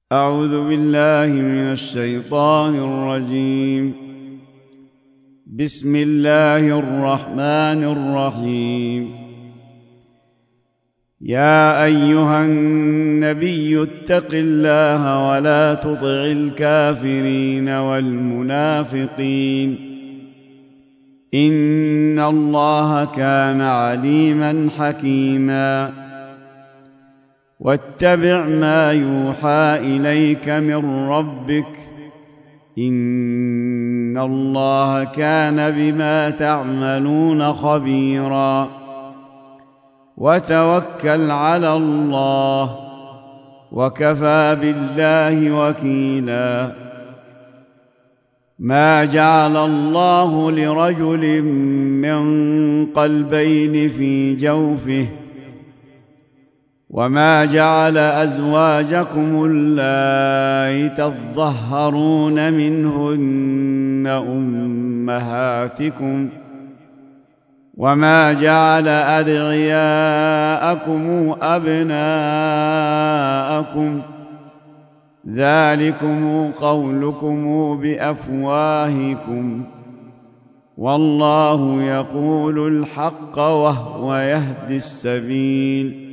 أعوذ بالله من الشيطان الرجيم. بسم الله الرحمن الرحيم. يا أيها النبي اتق الله ولا تطع الكافرين والمنافقين، إن الله كان عليما حكيما. واتبع ما يوحى إليك من ربك، إن الله كان بما تعملون خبيرا. وتوكل على الله، وكفى بالله وكيلا. ما جعل الله لرجل من قلبين في جوفه، وما جعل أزواجكم اللائي تظهرون منهن أمهاتكم، وما جعل أدعياءكم أبناءكم، ذلكم قولكم بأفواهكم، والله يقول الحق وهو يهدي السبيل.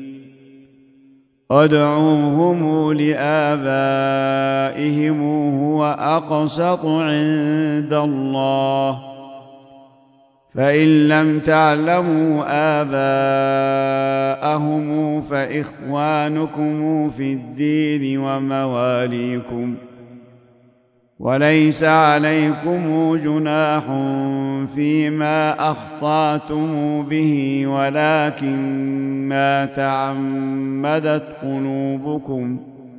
ادعوهم لآبائهم هو أقسط عند الله، فإن لم تعلموا آباءهم فإخوانكم في الدين ومواليكم، وليس عليكم جناح فيما أخطأتم به، ولكن ما تعمدت قلوبكم،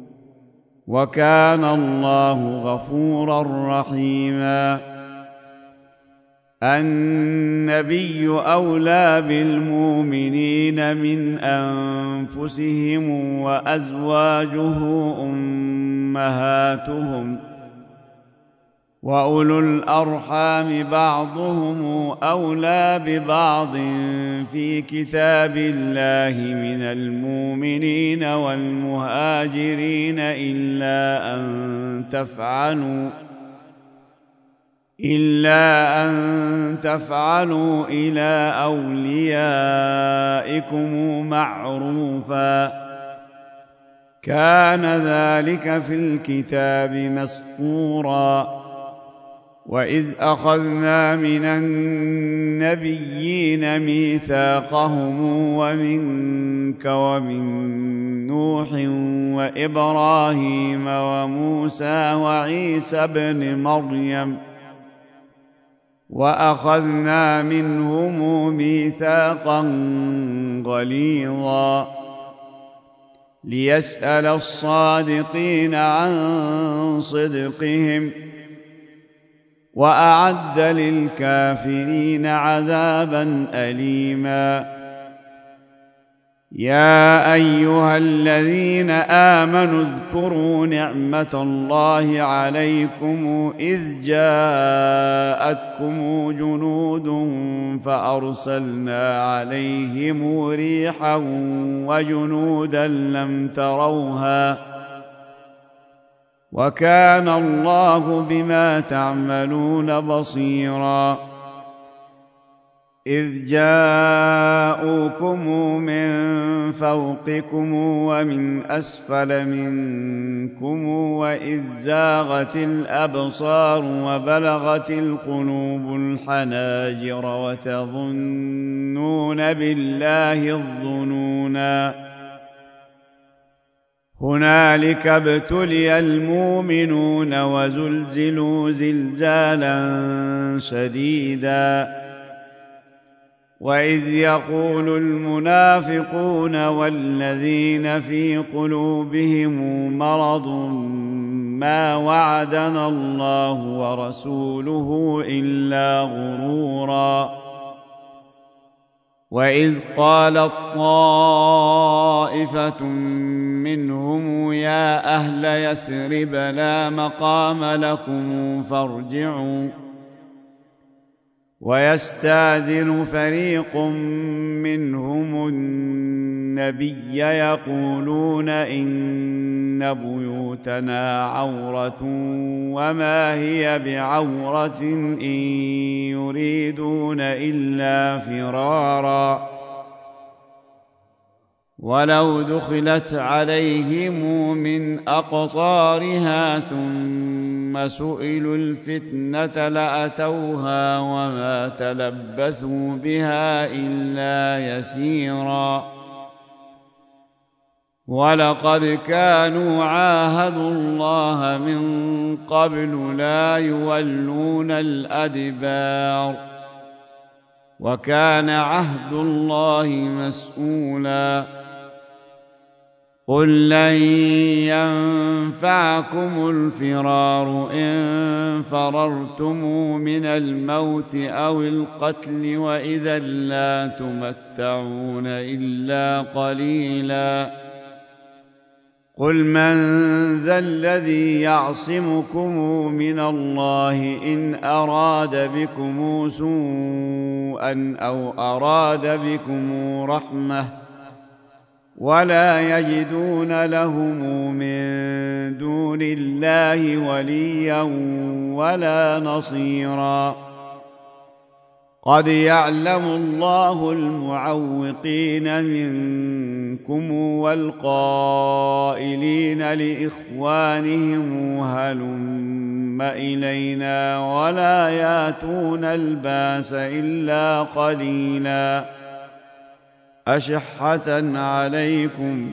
وكان الله غفورا رحيما. النبي أولى بالمؤمنين من أنفسهم، وأزواجه أمهاتهم، وأولو الأرحام بعضهم أولى ببعض في كتاب الله من المؤمنين والمهاجرين إلا أن تفعلوا إلى أوليائكم معروفا، كان ذلك في الكتاب مسطورا. وإذ أخذنا من النبيين ميثاقهم ومنك ومن نوح وإبراهيم وموسى وعيسى ابن مريم، وأخذنا منهم ميثاقا غليظا، ليسأل الصادقين عن صدقهم، وأعد للكافرين عذابا أليما. يا أيها الذين آمنوا اذكروا نعمة الله عليكم إذ جاءتكم جنود فأرسلنا عليهم ريحا وجنودا لم تروها، وكان الله بما تعملون بصيرا. إذ جاءوكم من فوقكم ومن أسفل منكم، وإذ زاغت الأبصار وبلغت القلوب الحناجر، وتظنون بالله الظنونا. هنالك ابتلي المؤمنون وزلزلوا زلزالا شديدا. وإذ يقول المنافقون والذين في قلوبهم مرض ما وعدنا الله ورسوله إلا غرورا. وإذ قالت طائفة منهم يا أهل يثرب لا مقام لكم فارجعوا، ويستأذن فريق منهم النبي يقولون إن بيوتنا عورة وما هي بعورة إن يريدون إلا فرارا ولو دخلت عليهم من أقطارها ثم سئلوا الفتنة لأتوها وما تلبثوا بها إلا يسيرا ولقد كانوا عاهدوا الله من قبل لا يولون الأدبار وكان عهد الله مسؤولا قل لن ينفعكم الفرار إن فررتم من الموت أو القتل وإذا لا تمتعون إلا قليلا قل من ذا الذي يعصمكم من الله إن أراد بكم سوءا أو أراد بكم رحمة ولا يجدون لهم من دون الله وليا ولا نصيرا قد يعلم الله المعوقين منكم والقائلين لإخوانهم هلم إلينا ولا ياتون الباس إلا قليلا أشحة عليكم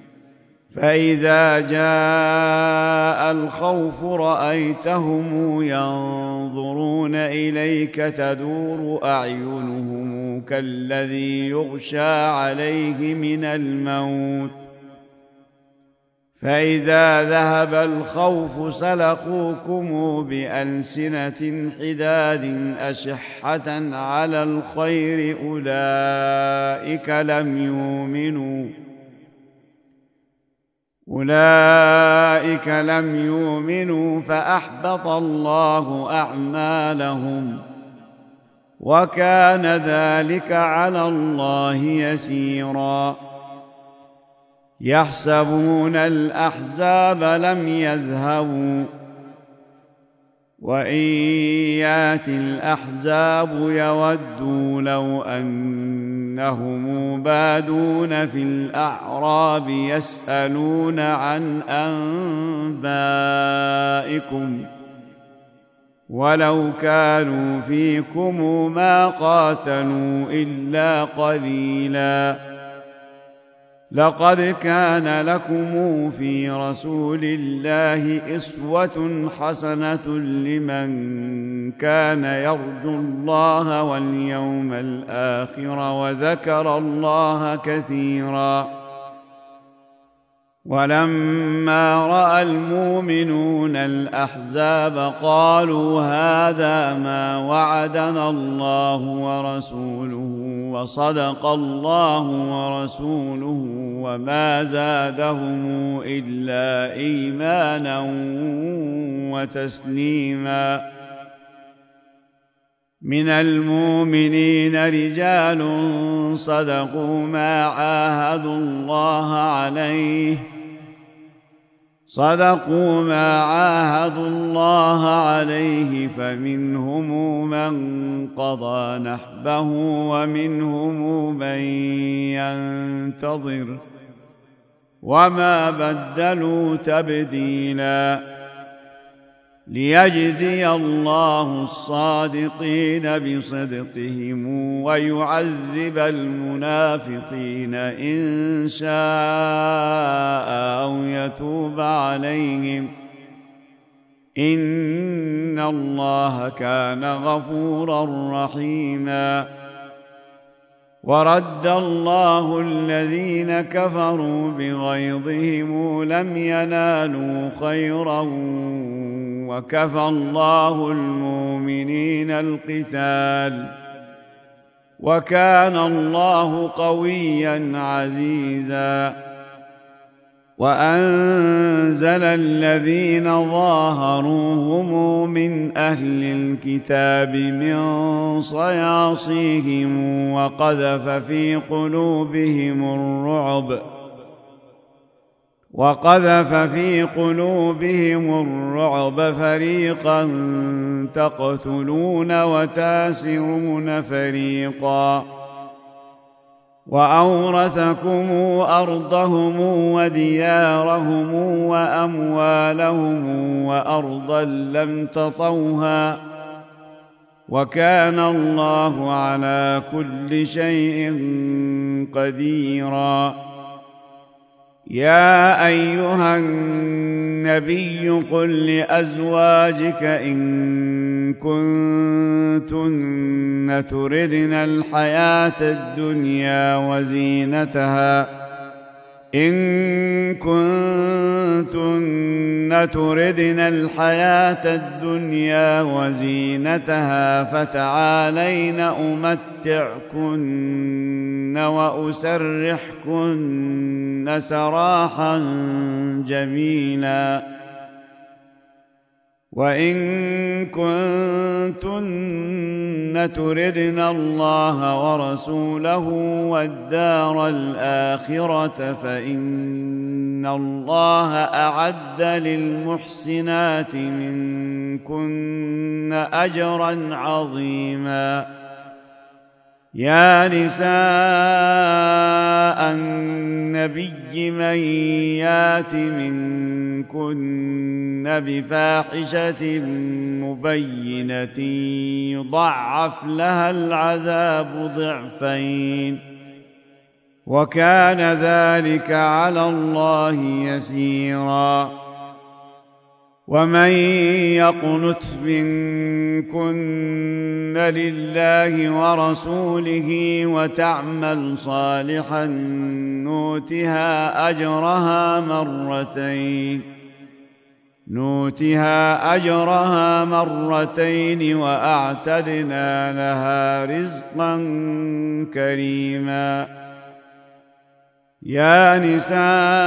فإذا جاء الخوف رأيتهم ينظرون إليك تدور أعينهم كالذي يغشى عليه من الموت فإذا ذهب الخوف سلقوكم بألسنة حداد أشحة على الخير أولئك لم يؤمنوا فأحبط الله أعمالهم وكان ذلك على الله يسيرا يحسبون الأحزاب لم يذهبوا وإن يأتي الأحزاب يودوا لو أنهم بادون في الأعراب يسألون عن أنبائكم ولو كانوا فيكم ما قاتلوا إلا قليلا لقد كان لكم في رسول الله أسوة حسنة لمن كان يرجو الله واليوم الآخر وذكر الله كثيرا ولما رأى المؤمنون الأحزاب قالوا هذا ما وعدنا الله ورسوله وصدق الله ورسوله وما زادهم إلا إيمانا وتسليما من المؤمنين رجال صدقوا ما عاهدوا الله عليه فمنهم من قضى نحبه ومنهم من ينتظر وما بدلوا تبديلا ليجزي الله الصادقين بصدقهم ويعذب المنافقين إن شاء أو يتوب عليهم إن الله كان غفورا رحيما ورد الله الذين كفروا بغيظهم لم ينالوا خيرا وكفى الله المؤمنين القتال وكان الله قويا عزيزا وأنزل الذين ظاهروهم من أهل الكتاب من صياصيهم وقذف في قلوبهم الرعب فريقا تقتلون وتاسرون فريقا وأورثكم أرضهم وديارهم وأموالهم وأرضا لم تطوها وكان الله على كل شيء قديرا. يا أيها النبي قل لأزواجك إن كنتن تردن الحياة الدنيا وزينتها فتعالين أمتعكن وأسرحكن سراحا جميلا. وإن كنتن تردن الله ورسوله والدار الآخرة فإن الله أعد للمحسنات منكن أجرا عظيما. يا نساء النبي من يات منكن بفاحشة مبينة يضاعف لها العذاب ضعفين وكان ذلك على الله يسيرا. ومن يقنت منكن لله ورسوله وتعمل صالحا نؤتها أجرها مرتين وأعتدنا لها رزقا كريما. يا نساء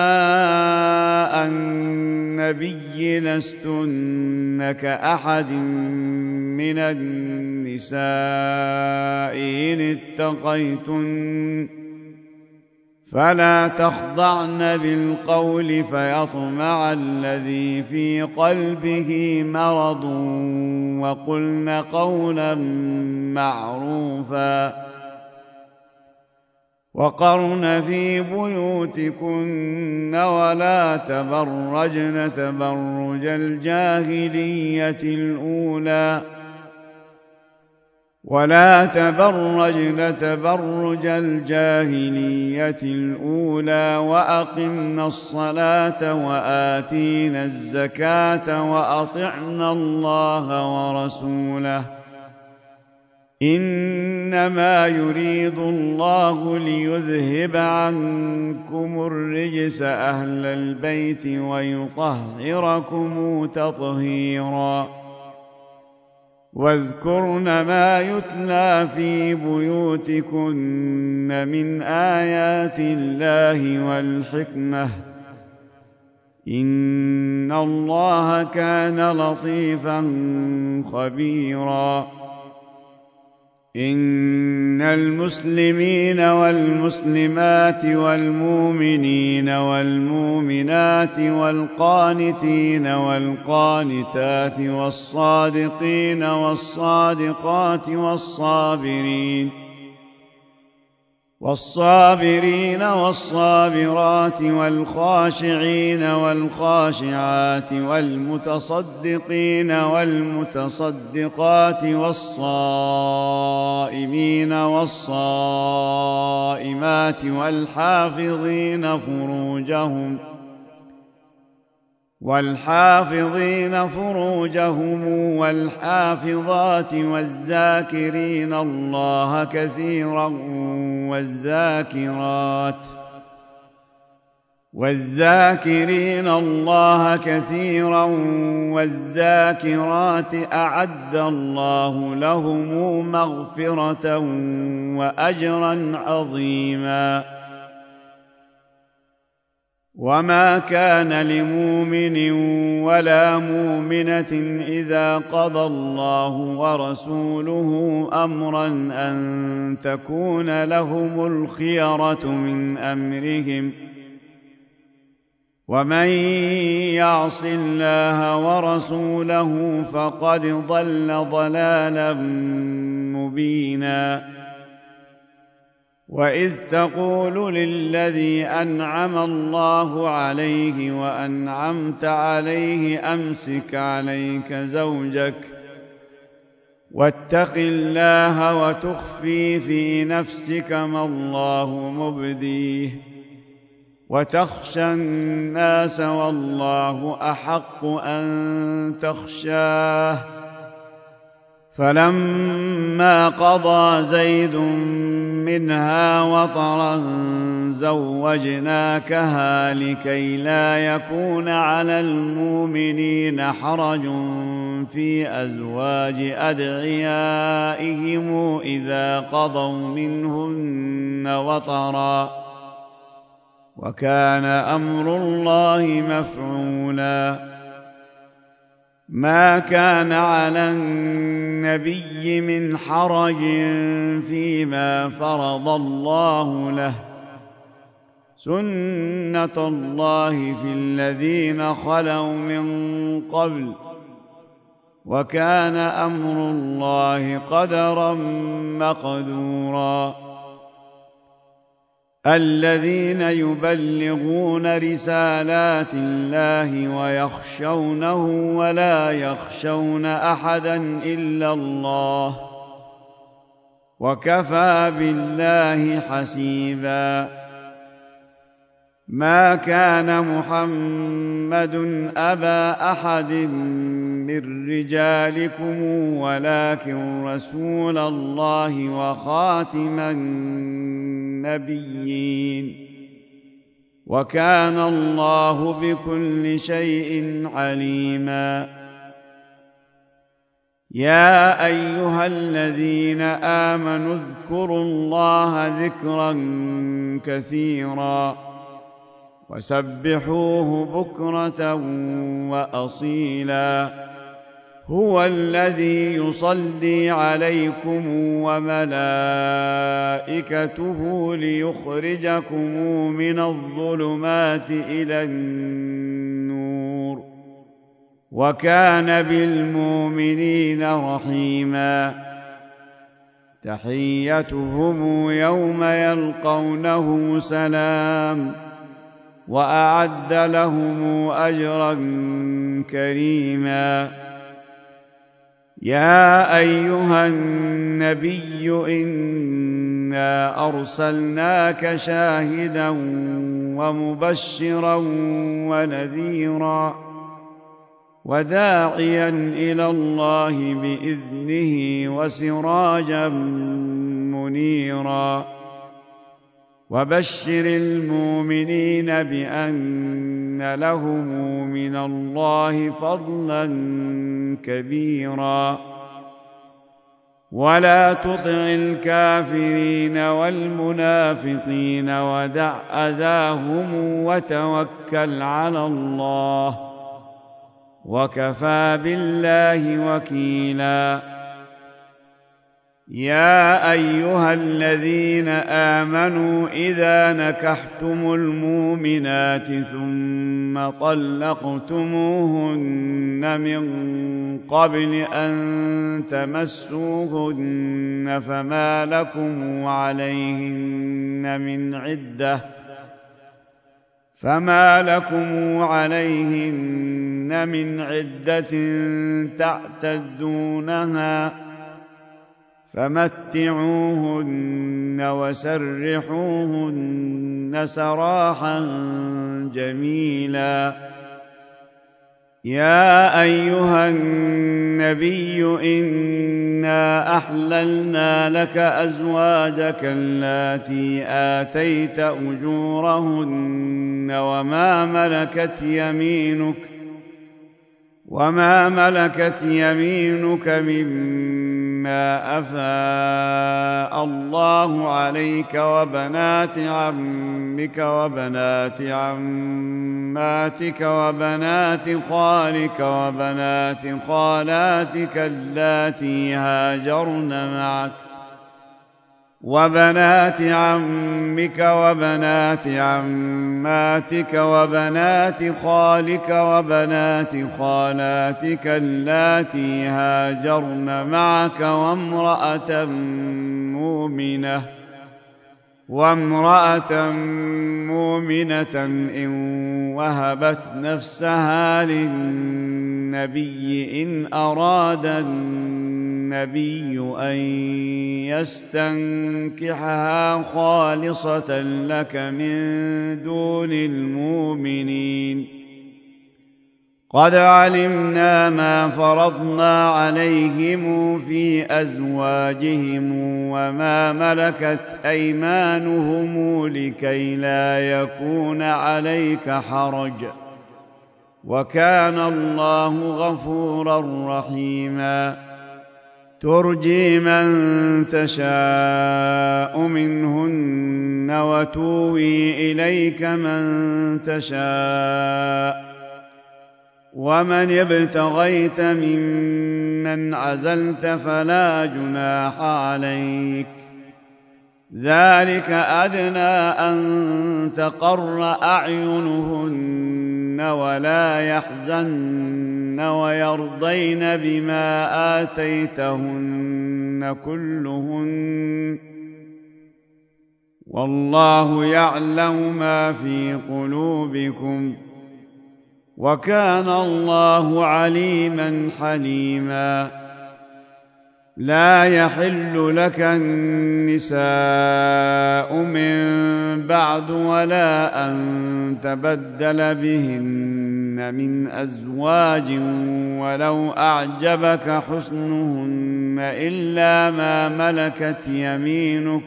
النبي لستن كأحد من النساء إن اتقيتن فلا تخضعن بالقول فيطمع الذي في قلبه مرض وقلن قولا معروفا. وقرن في بيوتكن ولا تبرجن تبرج الجاهلية الأولى وأقمنا الصلاة وآتينا الزكاة وأطعنا الله ورسوله إنما يريد الله ليذهب عنكم الرجس أهل البيت ويطهركم تطهيرا. واذكرن ما يتلى في بيوتكن من آيات الله والحكمة إن الله كان لطيفا خبيرا. إن المسلمين والمسلمات والمؤمنين والمؤمنات والقانتين والقانتات والصادقين والصادقات والصابرين والصابرات والخاشعين والخاشعات والمتصدقين والمتصدقات والصائمين والصائمات والحافظين فروجهم والحافظات والذاكرين الله كثيرا والذاكرين الله كثيرا والذاكرات أعد الله لهم مغفرة وأجرا عظيما. وما كان لمؤمن ولا مؤمنة إذا قضى الله ورسوله أمرا أن تكون لهم الخيرة من أمرهم ومن يعص الله ورسوله فقد ضل ضلالا مبينا وإذ تقول للذي أنعم الله عليه وأنعمت عليه أمسك عليك زوجك واتق الله وتخفي في نفسك ما الله مبديه وتخشى الناس والله أحق أن تخشاه فلما قضى زيد منها وطرا زوجناكها لكي لا يكون على المؤمنين حرج في أزواج أدعيائهم إذا قضوا منهن وطرا وكان أمر الله مفعولا ما كان على النبي من حرج فيما فرض الله له سنة الله في الذين خلوا من قبل وكان أمر الله قدرا مقدورا الذين يبلغون رسالات الله ويخشونه ولا يخشون أحدا إلا الله وكفى بالله حسيبا ما كان محمد أبا أحد من رجالكم ولكن رسول الله وخاتم النبيين وكان الله بكل شيء عليما يا أيها الذين آمنوا اذكروا الله ذكرا كثيرا وسبحوه بكرة وأصيلا هو الذي يصلي عليكم وملائكته ليخرجكم من الظلمات إلى النور وكان بالمؤمنين رحيما تحيتهم يوم يلقونه سلام وأعد لهم أجرا كريما يا أيها النبي إنا أرسلناك شاهدا ومبشرا ونذيرا وداعيا إلى الله بإذنه وسراجا منيرا وبشر المؤمنين بأن لهم من الله فضلا كبيرا ولا تطع الكافرين والمنافقين ودع أذاهم وتوكل على الله وكفى بالله وكيلا يا أيها الذين آمنوا إذا نكحتم المؤمنات ثم طلقتموهن من قبل أن تمسوهن فما لكم عليهن من عدة تعتدونها فمتعوهن وسرحوهن سراحا جميلا يا أيها النبي إنا أحللنا لك أزواجك اللاتي آتيت أجورهن وما ملكت يمينك مما أفاء الله عليك وبنات عمك وبنات عماتك وبنات خالك وبنات خالاتك اللاتي هاجرن معك وبنات عمك وبنات عماتك وبنات خالك وبنات خالاتك اللاتي هاجرن معك وامرأة مؤمنة إن وهبت نفسها للنبي إن أراد النبي أن يستنكحها خالصة لك من دون المؤمنين قد علمنا ما فرضنا عليهم في أزواجهم وما ملكت أيمانهم لكي لا يكون عليك حرج وكان الله غفورا رحيما ترجي من تشاء منهن وتوي إليك من تشاء ومن ابتغيت ممن عزلت فلا جناح عليك ذلك أدنى أن تقر أعينهن ولا يحزن ويرضين بما آتيتهن كلهن والله يعلم ما في قلوبكم وكان الله عليما حليما لا يحل لك النساء من بعد ولا أن تبدل بهن من أزواج ولو أعجبك حسنهن إلا ما ملكت يمينك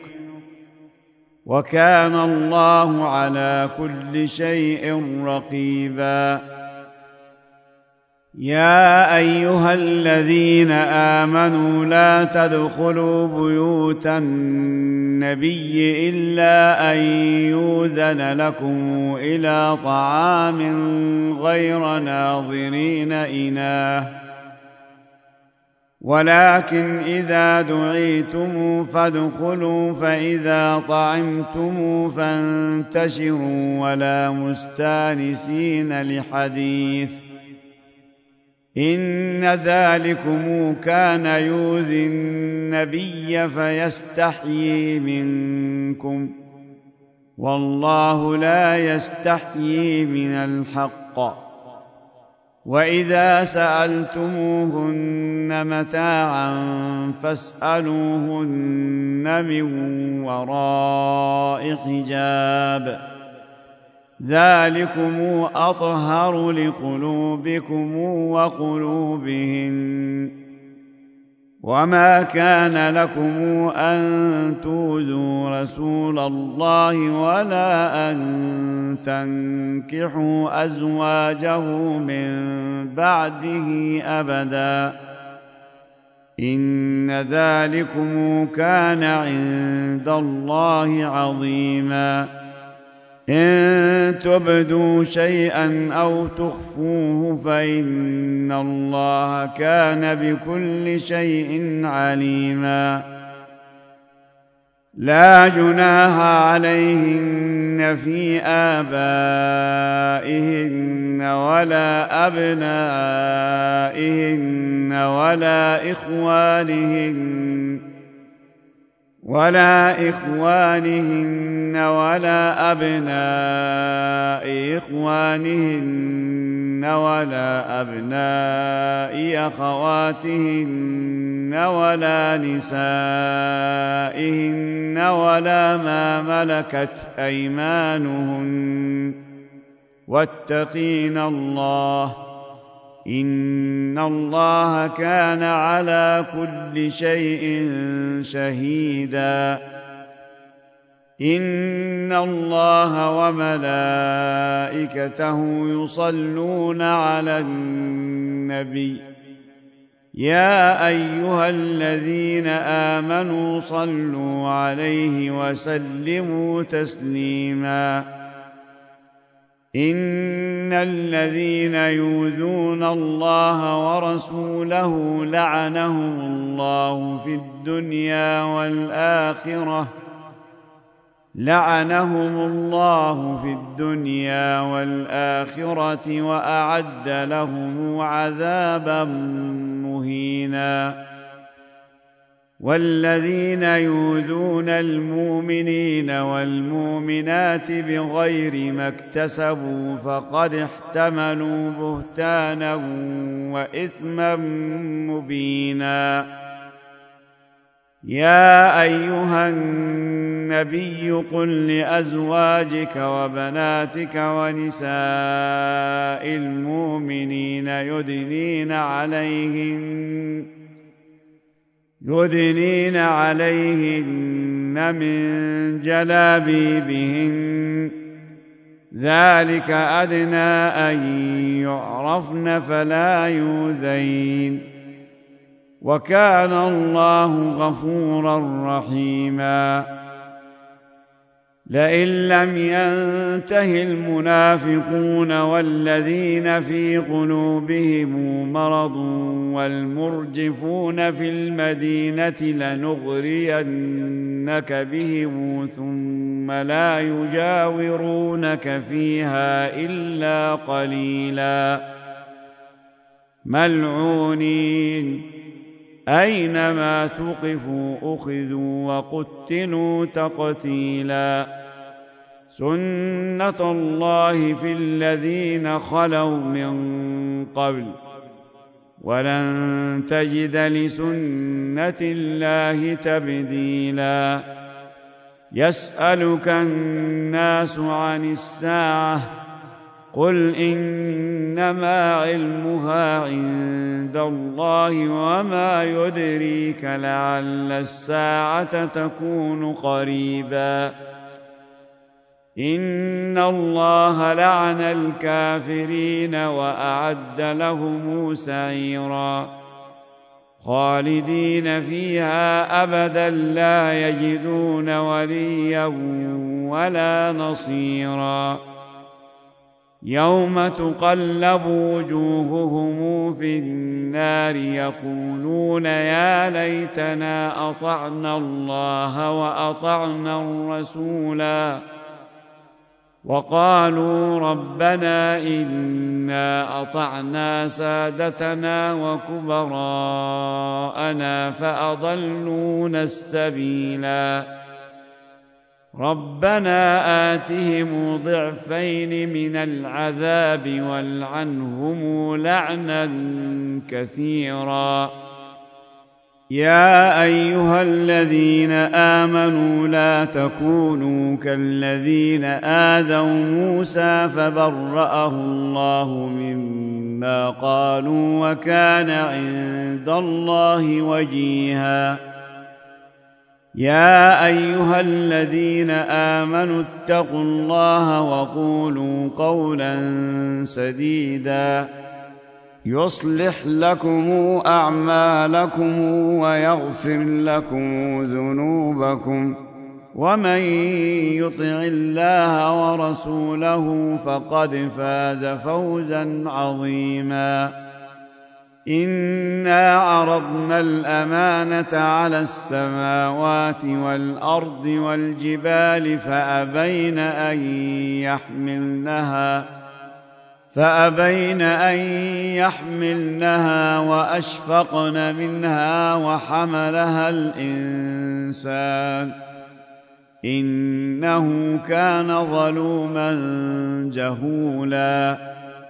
وكان الله على كل شيء رقيبا يا أيها الذين آمنوا لا تدخلوا بيوت النبي إلا أن يؤذن لكم إلى طعام غير ناظرين إناه ولكن إذا دعيتم فادخلوا فإذا طعمتم فانتشروا ولا مستانسين لحديث إن ذلكم كان يؤذي النبي فيستحيي منكم والله لا يستحيي من الحق وإذا سألتموهن متاعا فاسألوهن من وراء حجاب ذلكم أطهر لقلوبكم وقلوبهن وما كان لكم أن تؤذوا رسول الله ولا أن تنكحوا أزواجه من بعده أبدا إن ذلكم كان عند الله عظيما إن تبدوا شيئا أو تخفوه فإن الله كان بكل شيء عليما لا جناح عليهن في آبائهن ولا أبنائهن ولا إخوانهن ولا أبناء إخوانهن ولا أبناء أخواتهن ولا نسائهن ولا ما ملكت أيمانهن واتقين الله إن الله كان على كل شيء شهيدا إن الله وملائكته يصلون على النبي يا أيها الذين آمنوا صلوا عليه وسلموا تسليما إن الذين يؤذون الله ورسوله لعنهم الله في الدنيا والآخرة وأعد لهم عذابا مهينا والذين يؤذون المؤمنين والمؤمنات بغير ما اكتسبوا فقد احتملوا بهتانا وإثما مبينا يا أيها النبي قل لأزواجك وبناتك ونساء المؤمنين يدنين عليهن من جلابيبهن ذلك أدنى أن يعرفن فلا يؤذين وكان الله غفورا رحيما لئن لم ينته المنافقون والذين في قلوبهم مرض والمرجفون في المدينة لنغرينك بهم ثم لا يجاورونك فيها إلا قليلا ملعونين أينما ثقفوا أخذوا وقتلوا تقتيلا سنة الله في الذين خلوا من قبل ولن تجد لسنة الله تبديلا يسألك الناس عن الساعة قل إنما علمها عند الله وما يدريك لعل الساعة تكون قريبا إن الله لعن الكافرين وأعد لهم سعيرا خالدين فيها أبدا لا يجدون وليا ولا نصيرا يوم تقلب وجوههم في النار يقولون يا ليتنا أطعنا الله وأطعنا الرسولا وقالوا ربنا إنا أطعنا سادتنا وكبراءنا فأضلونا السبيلا ربنا آتهم ضعفين من العذاب والعنهم لعنا كثيرا يا أيها الذين آمنوا لا تكونوا كالذين آذوا موسى فبرأه الله مما قالوا وكان عند الله وجيها يا أيها الذين آمنوا اتقوا الله وقولوا قولا سديدا يصلح لكم أعمالكم ويغفر لكم ذنوبكم ومن يطع الله ورسوله فقد فاز فوزا عظيما إنا عرضنا الأمانة على السماوات والأرض والجبال فأبين أن يحملنها وأشفقن منها وحملها الإنسان إنه كان ظلوما جهولا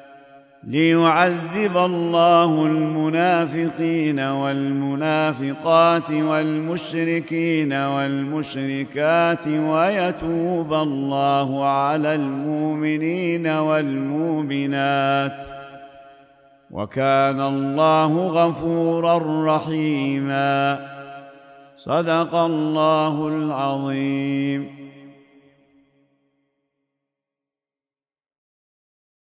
ليعذب الله المنافقين والمنافقات والمشركين والمشركات ويتوب الله على المؤمنين والمؤمنات وكان الله غفورا رحيما صدق الله العظيم.